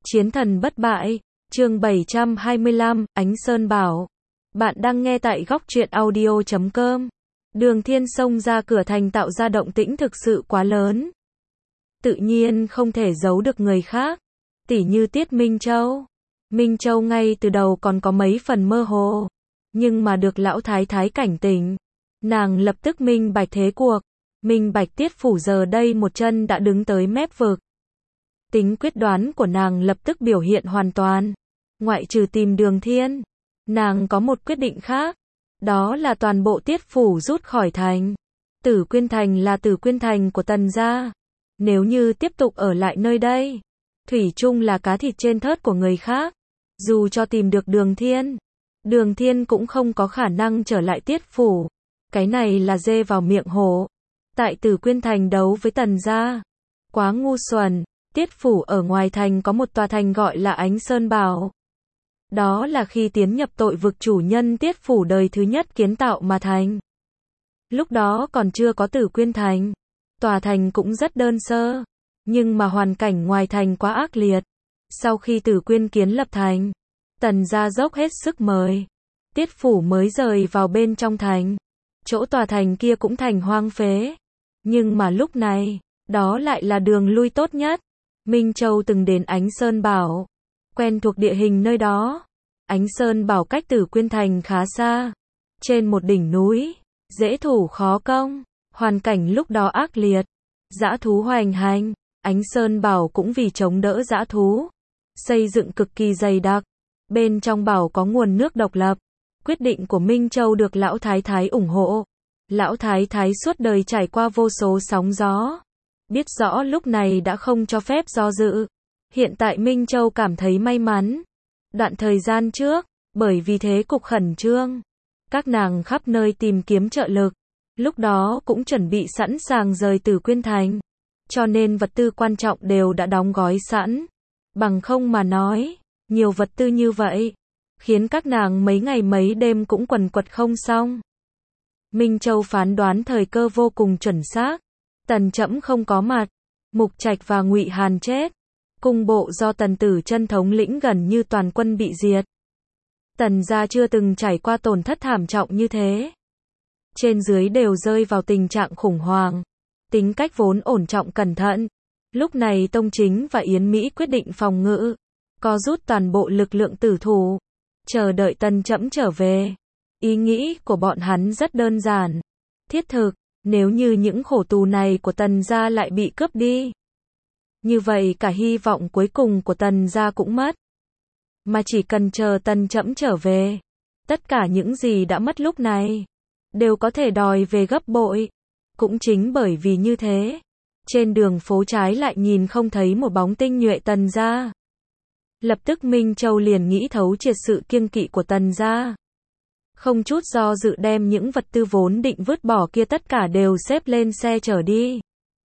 Chiến thần bất bại, chương 725, Ánh Sơn Bảo. Bạn đang nghe tại góc truyện audio.com. Đường Thiên xông ra cửa thành tạo ra động tĩnh thực sự quá lớn. Tự nhiên không thể giấu được người khác. Tỉ như Tiết Minh Châu. Minh Châu ngay từ đầu còn có mấy phần mơ hồ. Nhưng mà được lão thái thái cảnh tỉnh. Nàng lập tức minh bạch thế cuộc. Minh bạch Tiết phủ giờ đây một chân đã đứng tới mép vực. Tính quyết đoán của nàng lập tức biểu hiện hoàn toàn. Ngoại trừ tìm Đường Thiên, nàng có một quyết định khác. Đó là toàn bộ Tiết phủ rút khỏi thành. Tử Quyên Thành là Tử Quyên Thành của Tần gia. Nếu như tiếp tục ở lại nơi đây, thủy chung là cá thịt trên thớt của người khác. Dù cho tìm được Đường Thiên cũng không có khả năng trở lại Tiết phủ. Cái này là dê vào miệng hổ. Tại Tử Quyên Thành đấu với Tần gia, quá ngu xuẩn. Tiết phủ ở ngoài thành có một tòa thành gọi là Ánh Sơn Bảo. Đó là khi tiến nhập tội vực chủ nhân Tiết phủ đời thứ nhất kiến tạo mà thành. Lúc đó còn chưa có Tử Quyên Thành. Tòa thành cũng rất đơn sơ. Nhưng mà hoàn cảnh ngoài thành quá ác liệt. Sau khi Tử Quyên kiến lập thành, Tần gia dốc hết sức mời. Tiết phủ mới rời vào bên trong thành. Chỗ tòa thành kia cũng thành hoang phế. Nhưng mà lúc này, đó lại là đường lui tốt nhất. Minh Châu từng đến Ánh Sơn Bảo, quen thuộc địa hình nơi đó. Ánh Sơn Bảo cách Tử Quyên Thành khá xa, trên một đỉnh núi, dễ thủ khó công, hoàn cảnh lúc đó ác liệt, dã thú hoành hành. Ánh Sơn Bảo cũng vì chống đỡ dã thú, xây dựng cực kỳ dày đặc. Bên trong bảo có nguồn nước độc lập. Quyết định của Minh Châu được lão thái thái ủng hộ. Lão thái thái suốt đời trải qua vô số sóng gió, biết rõ lúc này đã không cho phép do dự. Hiện tại Minh Châu cảm thấy may mắn. Đoạn thời gian trước, bởi vì thế cục khẩn trương, các nàng khắp nơi tìm kiếm trợ lực. Lúc đó cũng chuẩn bị sẵn sàng rời Tử Quyên Thành. Cho nên vật tư quan trọng đều đã đóng gói sẵn. Bằng không mà nói, nhiều vật tư như vậy, khiến các nàng mấy ngày mấy đêm cũng quần quật không xong. Minh Châu phán đoán thời cơ vô cùng chuẩn xác. Tần Trẫm không có mặt, Mục Trạch và Ngụy Hàn chết, cung bộ do Tần Tử Chân thống lĩnh gần như toàn quân bị diệt. Tần gia chưa từng trải qua tổn thất thảm trọng như thế. Trên dưới đều rơi vào tình trạng khủng hoảng. Tính cách vốn ổn trọng cẩn thận. Lúc này Tông Chính và Yến Mỹ quyết định phòng ngự, co rút toàn bộ lực lượng tử thủ, chờ đợi Tần Trẫm trở về. Ý nghĩ của bọn hắn rất đơn giản, thiết thực. Nếu như những khổ tù này của Tần gia lại bị cướp đi, như vậy cả hy vọng cuối cùng của Tần gia cũng mất. Mà chỉ cần chờ Tần Trẫm trở về, tất cả những gì đã mất lúc này đều có thể đòi về gấp bội. Cũng chính bởi vì như thế, trên đường phố trái lại nhìn không thấy một bóng tinh nhuệ Tần gia. Lập tức Minh Châu liền nghĩ thấu triệt sự kiêng kỵ của Tần gia. Không chút do dự đem những vật tư vốn định vứt bỏ kia tất cả đều xếp lên xe chở đi.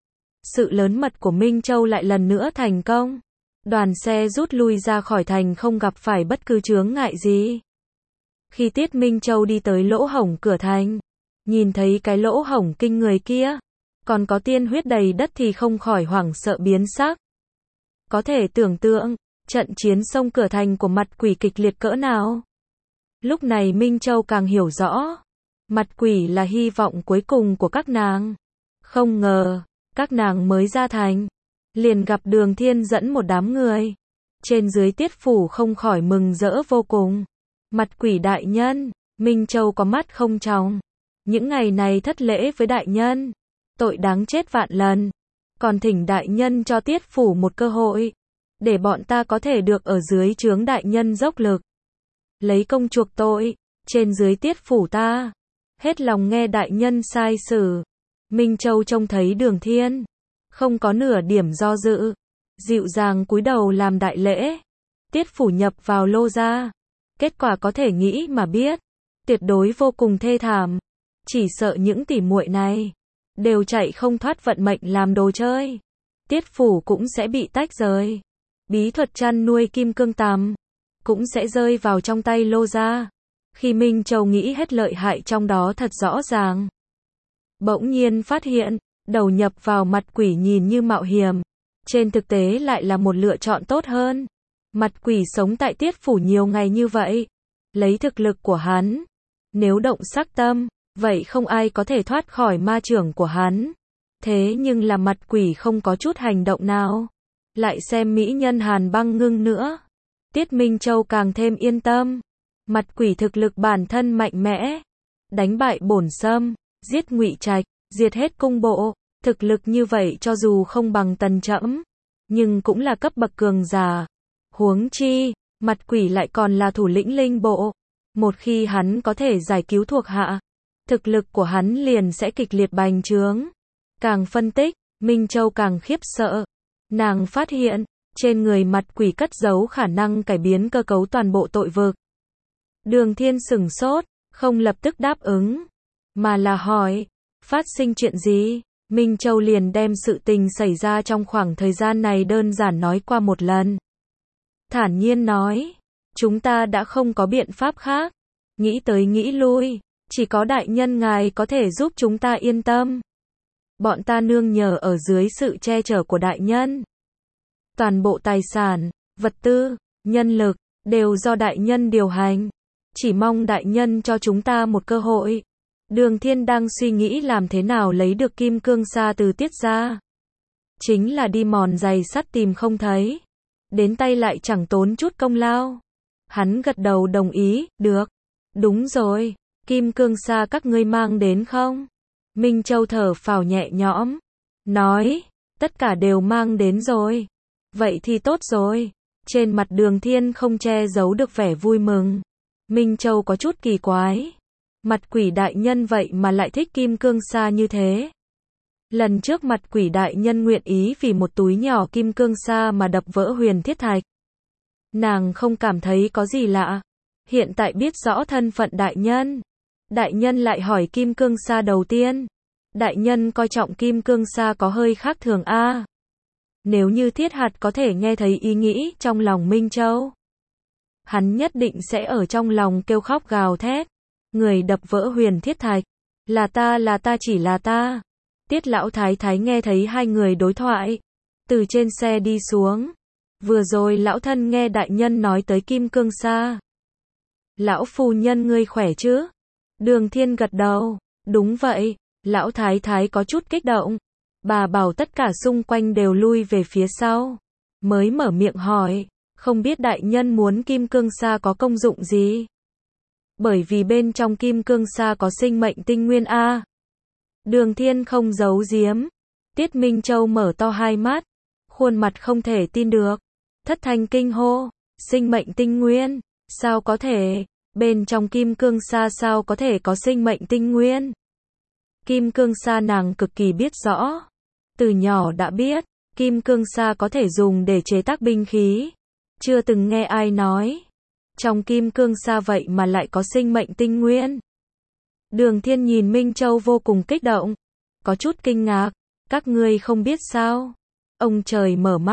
Sự lớn mật của Minh Châu lại lần nữa thành công. Đoàn xe rút lui ra khỏi thành không gặp phải bất cứ chướng ngại gì. Khi Tiết Minh Châu đi tới lỗ hổng cửa thành, nhìn thấy cái lỗ hổng kinh người kia, còn có tiên huyết đầy đất thì không khỏi hoảng sợ biến sắc. Có thể tưởng tượng, trận chiến xông cửa thành của mặt quỷ kịch liệt cỡ nào. Lúc này Minh Châu càng hiểu rõ, mặt quỷ là hy vọng cuối cùng của các nàng. Không ngờ, các nàng mới ra thành, liền gặp Đường Thiên dẫn một đám người. Trên dưới Tiết phủ không khỏi mừng rỡ vô cùng. Mặt quỷ đại nhân, Minh Châu có mắt không tròng. Những ngày này thất lễ với đại nhân, tội đáng chết vạn lần. Còn thỉnh đại nhân cho Tiết phủ một cơ hội, để bọn ta có thể được ở dưới trướng đại nhân dốc lực, lấy công chuộc tội. Trên dưới Tiết phủ ta hết lòng nghe đại nhân sai xử. Minh Châu trông thấy Đường Thiên, không có nửa điểm do dự, dịu dàng cúi đầu làm đại lễ. Tiết phủ nhập vào Lô gia, kết quả có thể nghĩ mà biết, tuyệt đối vô cùng thê thảm. Chỉ sợ những tỉ muội này đều chạy không thoát vận mệnh làm đồ chơi. Tiết phủ cũng sẽ bị tách rời. Bí thuật chăn nuôi kim cương tằm cũng sẽ rơi vào trong tay Lô gia. Khi Minh Châu nghĩ hết lợi hại trong đó thật rõ ràng, bỗng nhiên phát hiện, đầu nhập vào mặt quỷ nhìn như mạo hiểm, trên thực tế lại là một lựa chọn tốt hơn. Mặt quỷ sống tại Tiết Phủ nhiều ngày như vậy. Lấy thực lực của hắn, nếu động sắc tâm, vậy không ai có thể thoát khỏi ma chưởng của hắn. Thế nhưng là mặt quỷ không có chút hành động nào. Lại xem mỹ nhân Hàn Băng Ngưng nữa. Tiết Minh Châu càng thêm yên tâm. Mặt quỷ thực lực bản thân mạnh mẽ. Đánh bại Bổn Sâm, giết Ngụy Trạch, diệt hết cung bộ. Thực lực như vậy cho dù không bằng Tần Trẫm, nhưng cũng là cấp bậc cường giả. Huống chi, mặt quỷ lại còn là thủ lĩnh linh bộ. Một khi hắn có thể giải cứu thuộc hạ, thực lực của hắn liền sẽ kịch liệt bành trướng. Càng phân tích, Minh Châu càng khiếp sợ. Nàng phát hiện, trên người mặt quỷ cất giấu khả năng cải biến cơ cấu toàn bộ tội vực. Đường Thiên sửng sốt, không lập tức đáp ứng, mà là hỏi, phát sinh chuyện gì? Minh Châu liền đem sự tình xảy ra trong khoảng thời gian này đơn giản nói qua một lần. Thản nhiên nói, chúng ta đã không có biện pháp khác. Nghĩ tới nghĩ lui, chỉ có đại nhân ngài có thể giúp chúng ta yên tâm. Bọn ta nương nhờ ở dưới sự che chở của đại nhân. Toàn bộ tài sản, vật tư, nhân lực, đều do đại nhân điều hành. Chỉ mong đại nhân cho chúng ta một cơ hội. Đường Thiên đang suy nghĩ làm thế nào lấy được kim cương sa từ Tiết gia. Chính là đi mòn giày sắt tìm không thấy. Đến tay lại chẳng tốn chút công lao. Hắn gật đầu đồng ý, được. Đúng rồi, kim cương sa các ngươi mang đến không? Minh Châu thở phào nhẹ nhõm. Nói, tất cả đều mang đến rồi. Vậy thì tốt rồi. Trên mặt Đường Thiên không che giấu được vẻ vui mừng. Minh Châu có chút kỳ quái. Mặt quỷ đại nhân vậy mà lại thích kim cương sa như thế. Lần trước mặt quỷ đại nhân nguyện ý vì một túi nhỏ kim cương sa mà đập vỡ huyền thiết thạch. Nàng không cảm thấy có gì lạ. Hiện tại biết rõ thân phận đại nhân. Đại nhân lại hỏi kim cương sa đầu tiên. Đại nhân coi trọng kim cương sa có hơi khác thường a. Nếu như Thiết Hạt có thể nghe thấy ý nghĩ trong lòng Minh Châu, hắn nhất định sẽ ở trong lòng kêu khóc gào thét. Người đập vỡ huyền thiết thạch. Là ta chỉ là ta. Tiết lão thái thái nghe thấy hai người đối thoại. Từ trên xe đi xuống. Vừa rồi lão thân nghe đại nhân nói tới kim cương sa. Lão phu nhân ngươi khỏe chứ? Đường Thiên gật đầu. Đúng vậy. Lão thái thái có chút kích động. Bà bảo tất cả xung quanh đều lui về phía sau. Mới mở miệng hỏi. Không biết đại nhân muốn kim cương sa có công dụng gì? Bởi vì bên trong kim cương sa có sinh mệnh tinh nguyên a. Đường Thiên không giấu giếm. Tiết Minh Châu mở to hai mắt, khuôn mặt không thể tin được. Thất thanh kinh hô, sinh mệnh tinh nguyên, sao có thể, bên trong kim cương sa sao có thể có sinh mệnh tinh nguyên? Kim cương sa nàng cực kỳ biết rõ. Từ nhỏ đã biết, kim cương sa có thể dùng để chế tác binh khí. Chưa từng nghe ai nói. Trong kim cương sa vậy mà lại có sinh mệnh tinh nguyên. Đường Thiên nhìn Minh Châu vô cùng kích động. Có chút kinh ngạc. Các ngươi không biết sao? Ông trời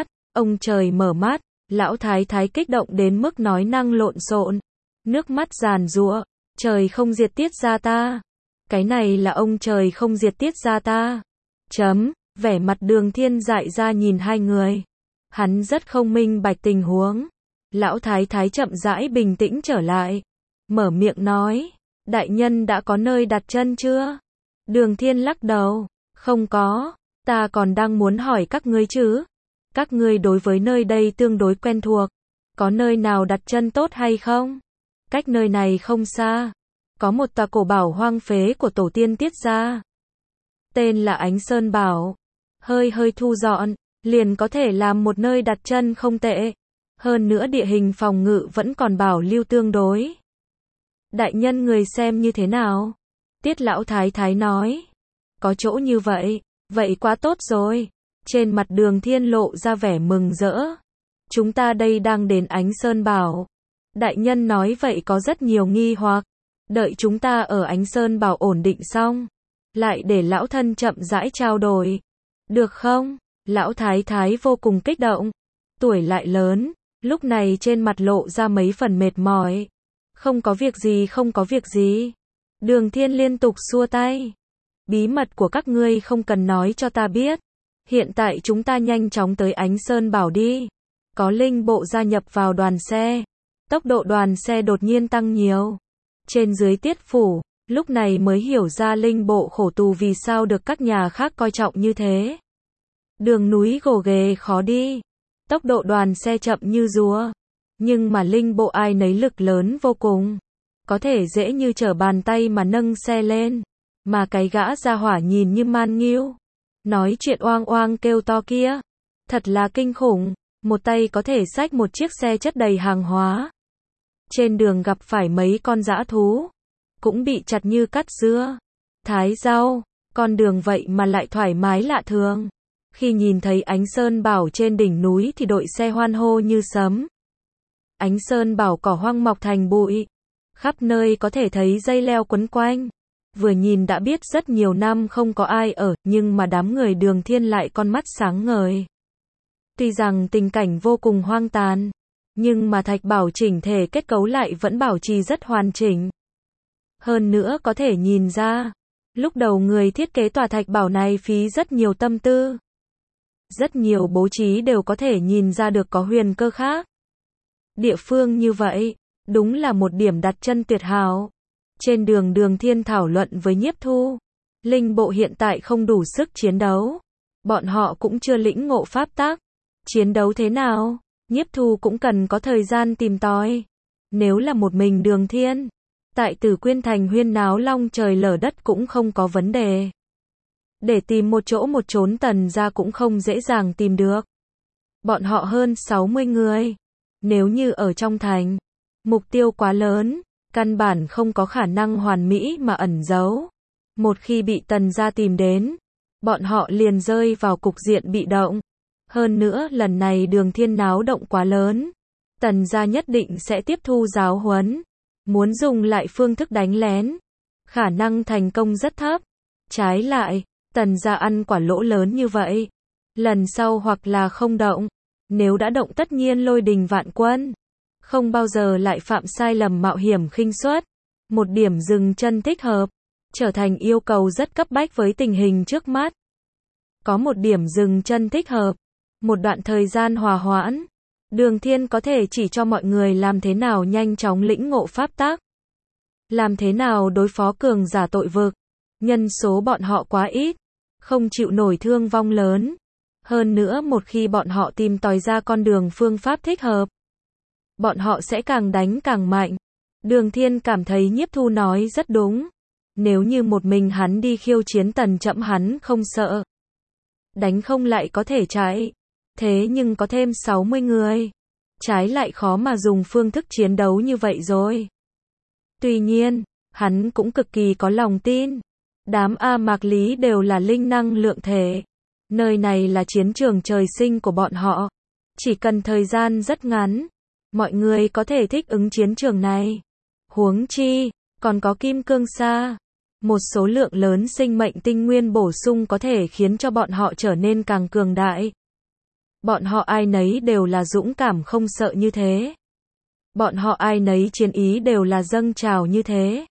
mở mắt. Lão thái thái kích động đến mức nói năng lộn xộn. Nước mắt giàn giụa. Trời không diệt Tiết gia ta. Cái này là ông trời không diệt Tiết gia ta. Vẻ mặt Đường Thiên dại ra nhìn hai người. Hắn rất không minh bạch tình huống. Lão thái thái chậm rãi bình tĩnh trở lại. Mở miệng nói. Đại nhân đã có nơi đặt chân chưa? Đường Thiên lắc đầu. Không có. Ta còn đang muốn hỏi các ngươi chứ. Các ngươi đối với nơi đây tương đối quen thuộc. Có nơi nào đặt chân tốt hay không? Cách nơi này không xa. Có một tòa cổ bảo hoang phế của tổ tiên Tiết gia. Tên là Ánh Sơn Bảo. Hơi thu dọn, liền có thể làm một nơi đặt chân không tệ. Hơn nữa địa hình phòng ngự vẫn còn bảo lưu tương đối. Đại nhân người xem như thế nào? Tiết lão thái thái nói. Có chỗ như vậy, vậy quá tốt rồi. Trên mặt Đường Thiên lộ ra vẻ mừng rỡ. Chúng ta đây đang đến Ánh Sơn Bảo. Đại nhân nói vậy có rất nhiều nghi hoặc. Đợi chúng ta ở Ánh Sơn Bảo ổn định xong, lại để lão thân chậm rãi trao đổi. Được không? Lão thái thái vô cùng kích động. Tuổi lại lớn, lúc này trên mặt lộ ra mấy phần mệt mỏi. Không có việc gì. Đường Thiên liên tục xua tay. Bí mật của các ngươi không cần nói cho ta biết. Hiện tại chúng ta nhanh chóng tới Ánh Sơn Bảo đi. có linh bộ gia nhập vào đoàn xe. Tốc độ đoàn xe đột nhiên tăng nhiều. Trên dưới Tiết phủ, lúc này mới hiểu ra linh bộ khổ tù vì sao được các nhà khác coi trọng như thế. Đường núi gồ ghề khó đi, tốc độ đoàn xe chậm như rúa. Nhưng mà linh bộ ai nấy lực lớn vô cùng. Có thể dễ như trở bàn tay mà nâng xe lên. Mà cái gã gia hỏa nhìn như man nghiêu. Nói chuyện oang oang kêu to kia. Thật là kinh khủng. Một tay có thể xách một chiếc xe chất đầy hàng hóa. Trên đường gặp phải mấy con dã thú. Cũng bị chặt như cắt dưa. Thái rau. Con đường vậy mà lại thoải mái lạ thường. Khi nhìn thấy Ánh Sơn Bảo trên đỉnh núi thì đội xe hoan hô như sấm. Ánh Sơn Bảo cỏ hoang mọc thành bụi. Khắp nơi có thể thấy dây leo quấn quanh. Vừa nhìn đã biết rất nhiều năm không có ai ở, nhưng mà đám người Đường Thiên lại con mắt sáng ngời. Tuy rằng tình cảnh vô cùng hoang tàn, nhưng mà thạch bảo chỉnh thể kết cấu lại vẫn bảo trì rất hoàn chỉnh. Hơn nữa có thể nhìn ra, lúc đầu người thiết kế tòa thạch bảo này phí rất nhiều tâm tư. Rất nhiều bố trí đều có thể nhìn ra được có huyền cơ khác. Địa phương như vậy, đúng là một điểm đặt chân tuyệt hảo. Trên đường Đường Thiên thảo luận với Nhiếp Thu. Linh bộ hiện tại không đủ sức chiến đấu. Bọn họ cũng chưa lĩnh ngộ pháp tắc. Chiến đấu thế nào? Nhiếp Thu cũng cần có thời gian tìm tòi. Nếu là một mình Đường Thiên, tại Tử Quyên Thành huyên náo long trời lở đất cũng không có vấn đề. Để tìm một chỗ một chốn Tần gia cũng không dễ dàng tìm được. Bọn họ hơn 60 người. Nếu như ở trong thành, mục tiêu quá lớn, căn bản không có khả năng hoàn mỹ mà ẩn giấu. Một khi bị Tần gia tìm đến, bọn họ liền rơi vào cục diện bị động. Hơn nữa lần này Đường Thiên náo động quá lớn. Tần gia nhất định sẽ tiếp thu giáo huấn. Muốn dùng lại phương thức đánh lén. Khả năng thành công rất thấp. Trái lại, Tần gia ăn quả lỗ lớn như vậy. Lần sau hoặc là không động. Nếu đã động tất nhiên lôi đình vạn quân. Không bao giờ lại phạm sai lầm mạo hiểm khinh suất. Một điểm dừng chân thích hợp. Trở thành yêu cầu rất cấp bách với tình hình trước mắt. Có một điểm dừng chân thích hợp. Một đoạn thời gian hòa hoãn. Đường Thiên có thể chỉ cho mọi người làm thế nào nhanh chóng lĩnh ngộ pháp tắc. Làm thế nào đối phó cường giả tội vực. Nhân số bọn họ quá ít. Không chịu nổi thương vong lớn. Hơn nữa một khi bọn họ tìm tòi ra con đường phương pháp thích hợp. Bọn họ sẽ càng đánh càng mạnh. Đường Thiên cảm thấy Nhiếp Thu nói rất đúng. Nếu như một mình hắn đi khiêu chiến Tần Chậm hắn không sợ. Đánh không lại có thể chạy. Thế nhưng có thêm 60 người. Trái lại khó mà dùng phương thức chiến đấu như vậy rồi. Tuy nhiên, hắn cũng cực kỳ có lòng tin. Đám A Mạc Lý đều là linh năng lượng thể. Nơi này là chiến trường trời sinh của bọn họ. Chỉ cần thời gian rất ngắn, mọi người có thể thích ứng chiến trường này. Huống chi, còn có kim cương sa. Một số lượng lớn sinh mệnh tinh nguyên bổ sung có thể khiến cho bọn họ trở nên càng cường đại. Bọn họ ai nấy đều là dũng cảm không sợ như thế. Bọn họ ai nấy chiến ý đều là dâng trào như thế.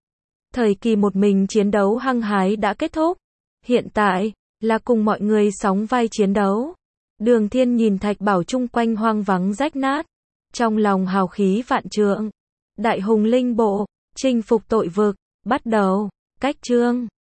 Thời kỳ một mình chiến đấu hăng hái đã kết thúc. Hiện tại, là cùng mọi người sóng vai chiến đấu. Đường Thiên nhìn thạch bảo chung quanh hoang vắng rách nát. Trong lòng hào khí vạn trượng. Đại hùng linh bộ, chinh phục tội vực, bắt đầu. Cách chương